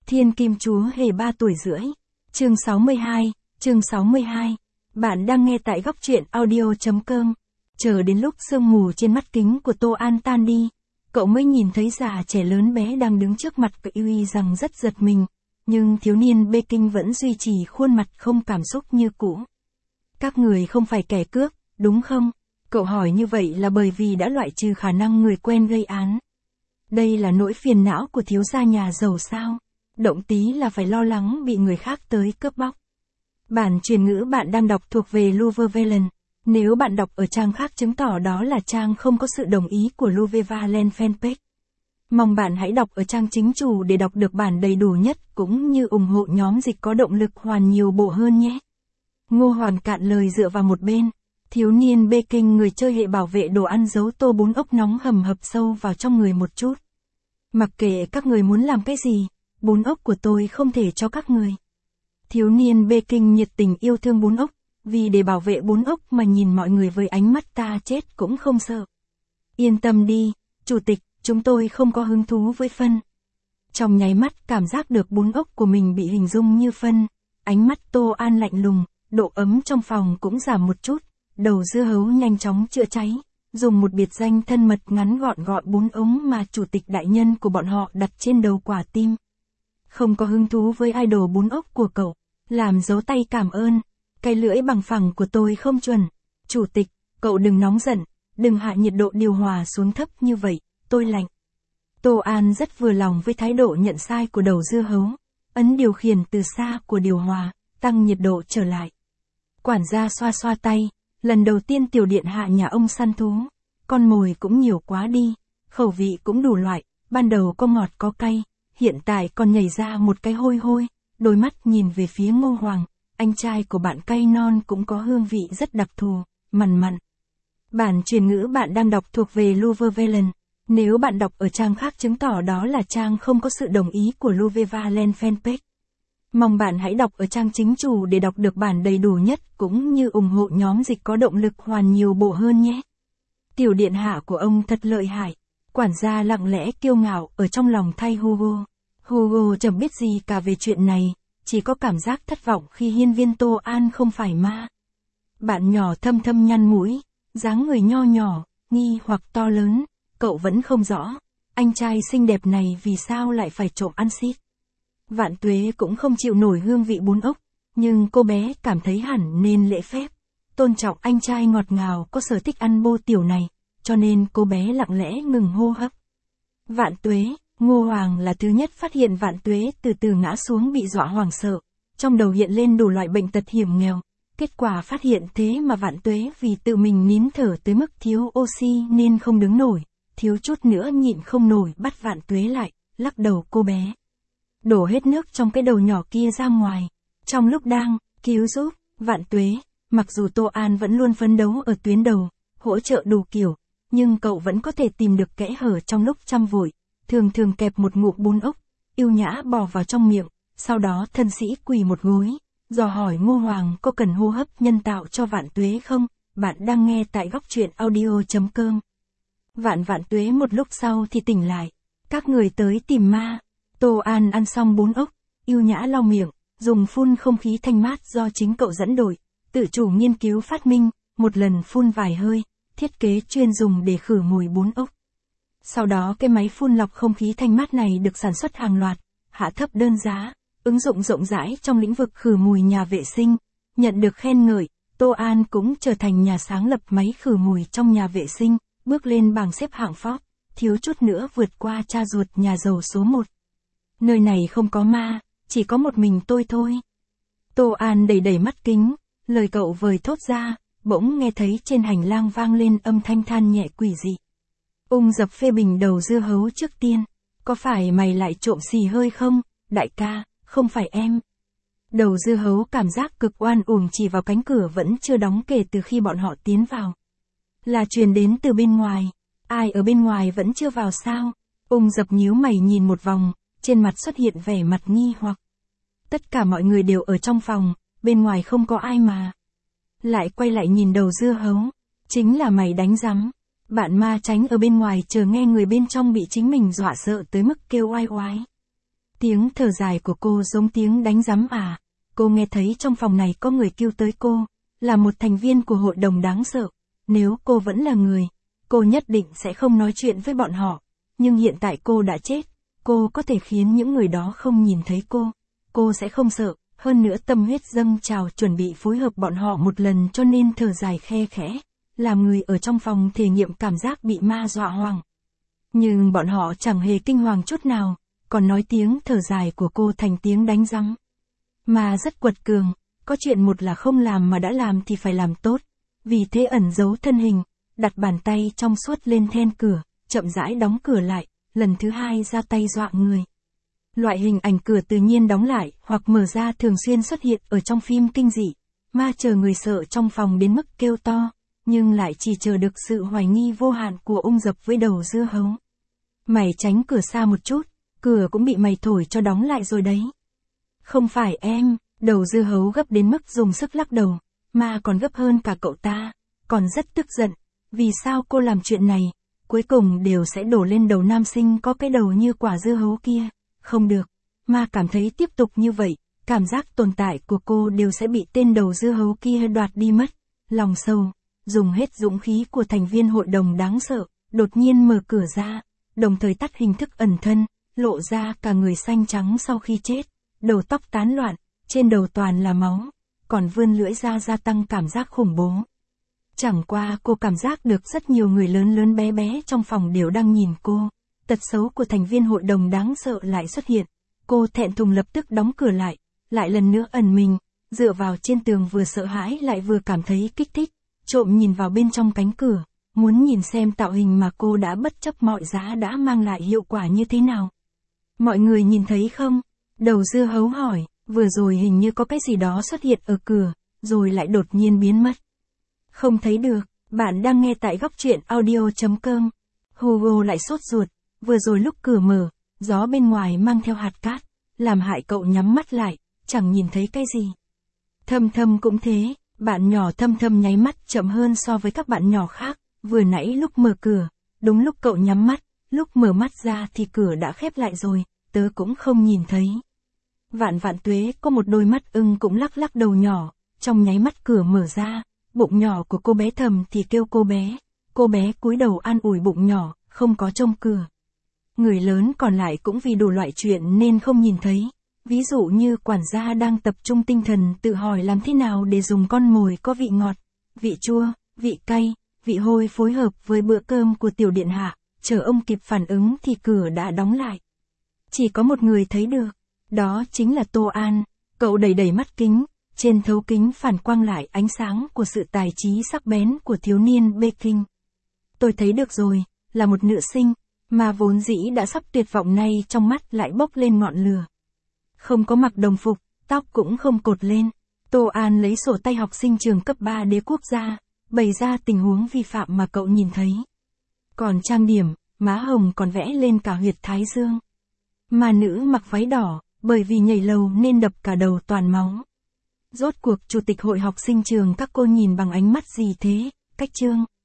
Thiên Kim Chúa Hề 3 tuổi rưỡi. Chương 62. Bạn đang nghe tại góc truyện audio.com. Chờ đến lúc sương mù trên mắt kính của Tô An tan đi, cậu mới nhìn thấy già trẻ lớn bé đang đứng trước mặt cậu, uy rằng rất giật mình, nhưng thiếu niên Bê Kinh vẫn duy trì khuôn mặt không cảm xúc như cũ. Các người không phải kẻ cướp, đúng không? Cậu hỏi như vậy là bởi vì đã loại trừ khả năng người quen gây án. Đây là nỗi phiền não của thiếu gia nhà giàu sao? Động tí là phải lo lắng bị người khác tới cướp bóc. Bản truyền ngữ bạn đang đọc thuộc về Luvervalen. Nếu bạn đọc ở trang khác chứng tỏ đó là trang không có sự đồng ý của Luvervalen fanpage. Mong bạn hãy đọc ở trang chính chủ để đọc được bản đầy đủ nhất cũng như ủng hộ nhóm dịch có động lực hoàn nhiều bộ hơn nhé. Ngô Hoàn cạn lời dựa vào một bên. Thiếu niên Bê Kinh người chơi hệ bảo vệ đồ ăn giấu tô bún ốc nóng hầm hập sâu vào trong người một chút. Mặc kệ các người muốn làm cái gì, bún ốc của tôi không thể cho các người. Thiếu niên Bê Kinh nhiệt tình yêu thương bún ốc, vì để bảo vệ bún ốc mà nhìn mọi người với ánh mắt ta chết cũng không sợ. Yên tâm đi, chủ tịch, chúng tôi không có hứng thú với phân. Trong nháy mắt cảm giác được bún ốc của mình bị hình dung như phân, ánh mắt Tô An lạnh lùng, độ ấm trong phòng cũng giảm một chút, đầu dưa hấu nhanh chóng chữa cháy, dùng một biệt danh thân mật ngắn gọn gọi bún ống mà chủ tịch đại nhân của bọn họ đặt trên đầu quả tim. Không có hứng thú với idol bún ốc của cậu, làm dấu tay cảm ơn, cái lưỡi bằng phẳng của tôi không chuẩn. Chủ tịch, cậu đừng nóng giận, đừng hạ nhiệt độ điều hòa xuống thấp như vậy, tôi lạnh. Tô An rất vừa lòng với thái độ nhận sai của đầu dưa hấu, ấn điều khiển từ xa của điều hòa, tăng nhiệt độ trở lại. Quản gia xoa xoa tay, lần đầu tiên tiểu điện hạ nhà ông săn thú, con mồi cũng nhiều quá đi, khẩu vị cũng đủ loại, ban đầu có ngọt có cay, hiện tại còn nhảy ra một cái hôi hôi, đôi mắt nhìn về phía Ngô Hoàng, anh trai của bạn cay non cũng có hương vị rất đặc thù, mặn mặn. Bản truyền ngữ bạn đang đọc thuộc về Luvervalen. Nếu bạn đọc ở trang khác chứng tỏ đó là trang không có sự đồng ý của Luvervalen fanpage. Mong bạn hãy đọc ở trang chính chủ để đọc được bản đầy đủ nhất cũng như ủng hộ nhóm dịch có động lực hoàn nhiều bộ hơn nhé. Tiểu điện hạ của ông thật lợi hại. Quản gia lặng lẽ kiêu ngạo ở trong lòng thay Hugo. Hugo chẳng biết gì cả về chuyện này, chỉ có cảm giác thất vọng khi hiên viên Tô An không phải ma. Bạn nhỏ thâm thâm nhăn mũi, dáng người nho nhỏ, nghi hoặc to lớn, cậu vẫn không rõ, anh trai xinh đẹp này vì sao lại phải trộm ăn xít. Vạn Tuế cũng không chịu nổi hương vị bún ốc, nhưng cô bé cảm thấy hẳn nên lễ phép, tôn trọng anh trai ngọt ngào có sở thích ăn bô tiểu này, cho nên cô bé lặng lẽ ngừng hô hấp. Vạn Tuế, Ngô Hoàng là thứ nhất phát hiện Vạn Tuế từ từ ngã xuống bị dọa hoảng sợ, trong đầu hiện lên đủ loại bệnh tật hiểm nghèo, kết quả phát hiện thế mà Vạn Tuế vì tự mình nín thở tới mức thiếu oxy nên không đứng nổi, thiếu chút nữa nhịn không nổi bắt Vạn Tuế lại, lắc đầu cô bé. Đổ hết nước trong cái đầu nhỏ kia ra ngoài. Trong lúc đang cứu giúp Vạn Tuế, mặc dù Tô An vẫn luôn phấn đấu ở tuyến đầu, hỗ trợ đủ kiểu, nhưng cậu vẫn có thể tìm được kẽ hở trong lúc chăm vội, thường thường kẹp một ngụm bún ốc, yêu nhã bỏ vào trong miệng, sau đó thân sĩ quỳ một gối, dò hỏi Ngô Hoàng có cần hô hấp nhân tạo cho Vạn Tuế không. Bạn đang nghe tại góc truyện audio.com. Vạn Tuế một lúc sau thì tỉnh lại. Các người tới tìm ma. Tô An ăn xong bún ốc, yêu nhã lau miệng, dùng phun không khí thanh mát do chính cậu dẫn đội, tự chủ nghiên cứu phát minh, một lần phun vài hơi, thiết kế chuyên dùng để khử mùi bún ốc. Sau đó cái máy phun lọc không khí thanh mát này được sản xuất hàng loạt, hạ thấp đơn giá, ứng dụng rộng rãi trong lĩnh vực khử mùi nhà vệ sinh, nhận được khen ngợi, Tô An cũng trở thành nhà sáng lập máy khử mùi trong nhà vệ sinh, bước lên bảng xếp hạng Forbes, thiếu chút nữa vượt qua cha ruột nhà giàu số 1. Nơi này không có ma, chỉ có một mình tôi thôi. Tô An đẩy mắt kính, lời cậu vời thốt ra, bỗng nghe thấy trên hành lang vang lên âm thanh than nhẹ quỷ dị. Ung Dập phê bình đầu dưa hấu trước tiên, có phải mày lại trộm xì hơi không, đại ca, không phải em. Đầu dưa hấu cảm giác cực oan uổng chỉ vào cánh cửa vẫn chưa đóng kể từ khi bọn họ tiến vào. Là truyền đến từ bên ngoài, ai ở bên ngoài vẫn chưa vào sao? Ung Dập nhíu mày nhìn một vòng, trên mặt xuất hiện vẻ mặt nghi hoặc. Tất cả mọi người đều ở trong phòng, bên ngoài không có ai mà. Lại quay lại nhìn đầu dưa hấu, chính là mày đánh rắm. Bạn ma tránh ở bên ngoài chờ nghe người bên trong bị chính mình dọa sợ tới mức kêu oai oái. Tiếng thở dài của cô giống tiếng đánh rắm à. Cô nghe thấy trong phòng này có người kêu tới cô, là một thành viên của hội đồng đáng sợ. Nếu cô vẫn là người, cô nhất định sẽ không nói chuyện với bọn họ. Nhưng hiện tại cô đã chết, cô có thể khiến những người đó không nhìn thấy cô. Cô sẽ không sợ, hơn nữa tâm huyết dâng trào chuẩn bị phối hợp bọn họ một lần cho nên thở dài khe khẽ, làm người ở trong phòng thể nghiệm cảm giác bị ma dọa hoảng. Nhưng bọn họ chẳng hề kinh hoàng chút nào, còn nói tiếng thở dài của cô thành tiếng đánh rắm. Mà rất quật cường, có chuyện một là không làm mà đã làm thì phải làm tốt. Vì thế ẩn giấu thân hình, đặt bàn tay trong suốt lên then cửa, chậm rãi đóng cửa lại, lần thứ hai ra tay dọa người. Loại hình ảnh cửa tự nhiên đóng lại hoặc mở ra thường xuyên xuất hiện ở trong phim kinh dị. Ma chờ người sợ trong phòng đến mức kêu to, nhưng lại chỉ chờ được sự hoài nghi vô hạn của ung dập với đầu dưa hấu. Mày tránh cửa xa một chút, cửa cũng bị mày thổi cho đóng lại rồi đấy. Không phải em, đầu dưa hấu gấp đến mức dùng sức lắc đầu, mà còn gấp hơn cả cậu ta, còn rất tức giận. Vì sao cô làm chuyện này, cuối cùng đều sẽ đổ lên đầu nam sinh có cái đầu như quả dưa hấu kia. Không được, mà cảm thấy tiếp tục như vậy, cảm giác tồn tại của cô đều sẽ bị tên đầu dưa hấu kia đoạt đi mất. Lòng sâu, dùng hết dũng khí của thành viên hội đồng đáng sợ, đột nhiên mở cửa ra, đồng thời tắt hình thức ẩn thân, lộ ra cả người xanh trắng sau khi chết, đầu tóc tán loạn, trên đầu toàn là máu, còn vươn lưỡi ra gia tăng cảm giác khủng bố. Chẳng qua cô cảm giác được rất nhiều người lớn lớn bé bé trong phòng đều đang nhìn cô. Tật xấu của thành viên hội đồng đáng sợ lại xuất hiện. Cô thẹn thùng lập tức đóng cửa lại lần nữa ẩn mình, dựa vào trên tường vừa sợ hãi lại vừa cảm thấy kích thích, trộm nhìn vào bên trong cánh cửa, muốn nhìn xem tạo hình mà cô đã bất chấp mọi giá đã mang lại hiệu quả như thế nào. Mọi người nhìn thấy không? Đầu dưa hấu hỏi, vừa rồi hình như có cái gì đó xuất hiện ở cửa, rồi lại đột nhiên biến mất. Không thấy được, bạn đang nghe tại góc truyện audio.com. Hugo lại sốt ruột, vừa rồi lúc cửa mở, gió bên ngoài mang theo hạt cát, làm hại cậu nhắm mắt lại, chẳng nhìn thấy cái gì. Thâm Thâm cũng thế, bạn nhỏ Thâm Thâm nháy mắt chậm hơn so với các bạn nhỏ khác, vừa nãy lúc mở cửa, đúng lúc cậu nhắm mắt, lúc mở mắt ra thì cửa đã khép lại rồi, tớ cũng không nhìn thấy. Vạn Vạn Tuế có một đôi mắt ưng cũng lắc lắc đầu nhỏ, trong nháy mắt cửa mở ra, bụng nhỏ của cô bé thầm thì kêu cô bé cúi đầu an ủi bụng nhỏ, không có trông cửa. Người lớn còn lại cũng vì đủ loại chuyện nên không nhìn thấy, ví dụ như quản gia đang tập trung tinh thần tự hỏi làm thế nào để dùng con mồi có vị ngọt, vị chua, vị cay, vị hôi phối hợp với bữa cơm của tiểu điện hạ, chờ ông kịp phản ứng thì cửa đã đóng lại. Chỉ có một người thấy được, đó chính là Tô An, cậu đẩy đẩy mắt kính, trên thấu kính phản quang lại ánh sáng của sự tài trí sắc bén của thiếu niên Bê Kinh. Tôi thấy được rồi, là một nữ sinh, mà vốn dĩ đã sắp tuyệt vọng nay trong mắt lại bốc lên ngọn lửa. Không có mặc đồng phục, tóc cũng không cột lên. Tô An lấy sổ tay học sinh trường cấp 3 Đế Quốc ra, bày ra tình huống vi phạm mà cậu nhìn thấy. Còn trang điểm, má hồng còn vẽ lên cả huyệt thái dương. Mà nữ mặc váy đỏ, bởi vì nhảy lầu nên đập cả đầu toàn máu. Rốt cuộc chủ tịch hội học sinh trường các cô nhìn bằng ánh mắt gì thế, Cách Trương?